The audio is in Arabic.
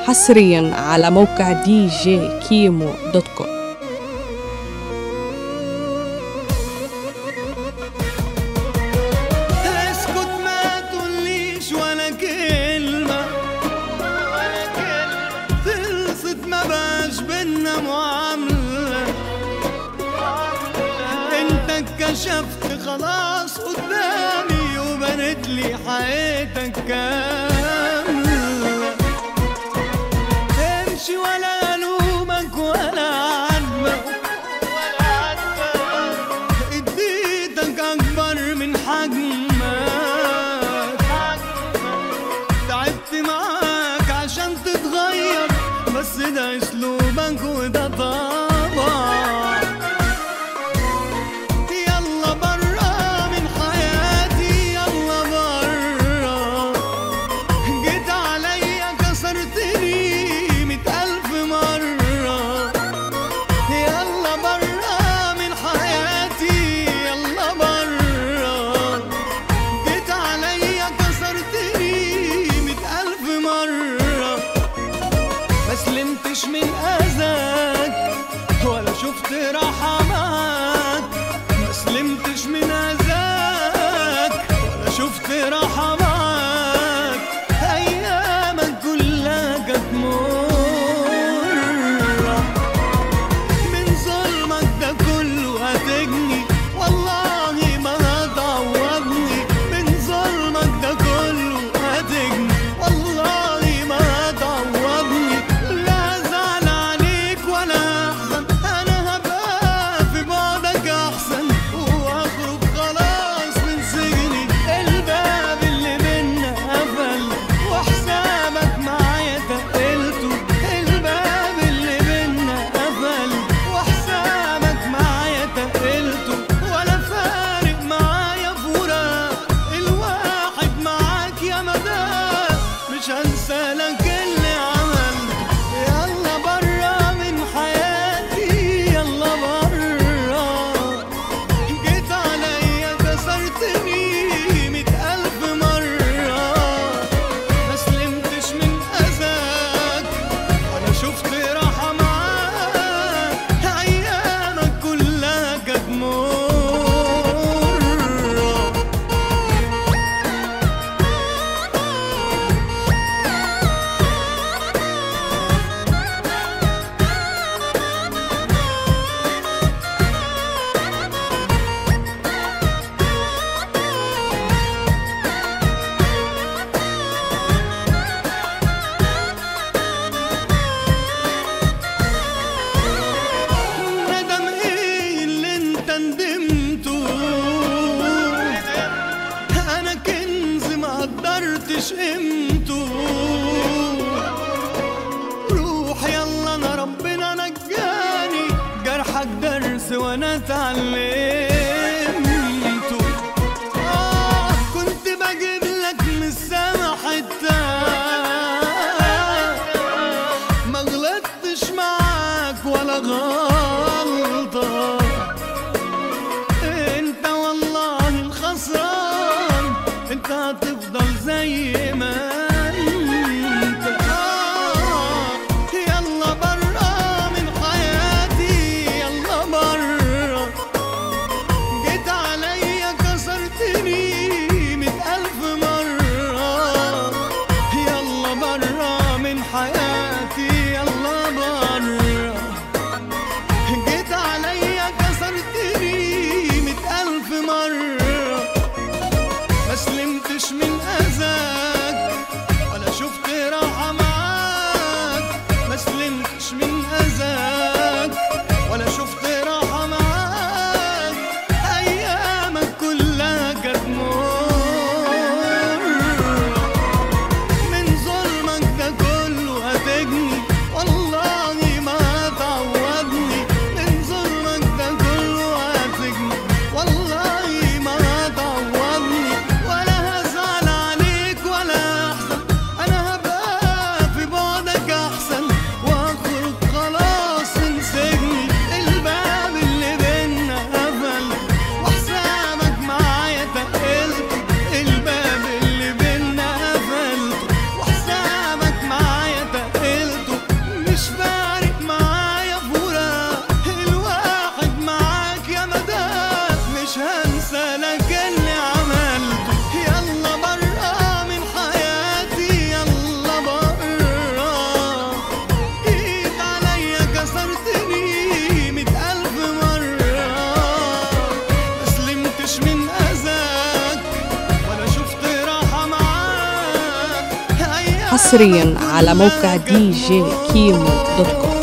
حصريا على موقع djkimo.com. كشفت خلاص قدامي وبنت لي حياتك كاملة. امشي ولا الومك ولا عاتبك، اديتك اكبر من حجمك. تعبت معاك عشان تتغير، بس ده اسلوبك وده طبعك. مسلمتش من أذاك ولا شفت راحة معاك، مسلمتش من أذاك ولا شفت راحة معاك. أيامك كلها كانت مرة، من ظلمك ده كله هتجني والله ما هتعوضني. من ظلمك ده كله هتجني والله ما هتعوضني. مش هنسى لك اللي عمل. يلا برا من حياتي يلا برا، جيت عليا كسرتني 100,000 مرة. مسلمتش من أذاك ولا شفت راحة معاك. أيامك كلها كانت مرة. أنا كنز ما قدرتش قيمته. روح يلا أنا ربنا نجاني، جرحك درس وأنا اتعلمته. كنت بجيب لك من السما حتة، ما غلطتش معاك ولا غلطة. انت والله الخسران، انت هتفضل زي ما انت. يلا برا من حياتي يلا برا، جيت عليا كسرتني 100,000 مرة. يلا برا من حياتي يلا برا، جيت عليا كسرتني 100,000 مرة. مسلمتش من أذاك حصريا على موقع دي جي كيمو دوت كوم.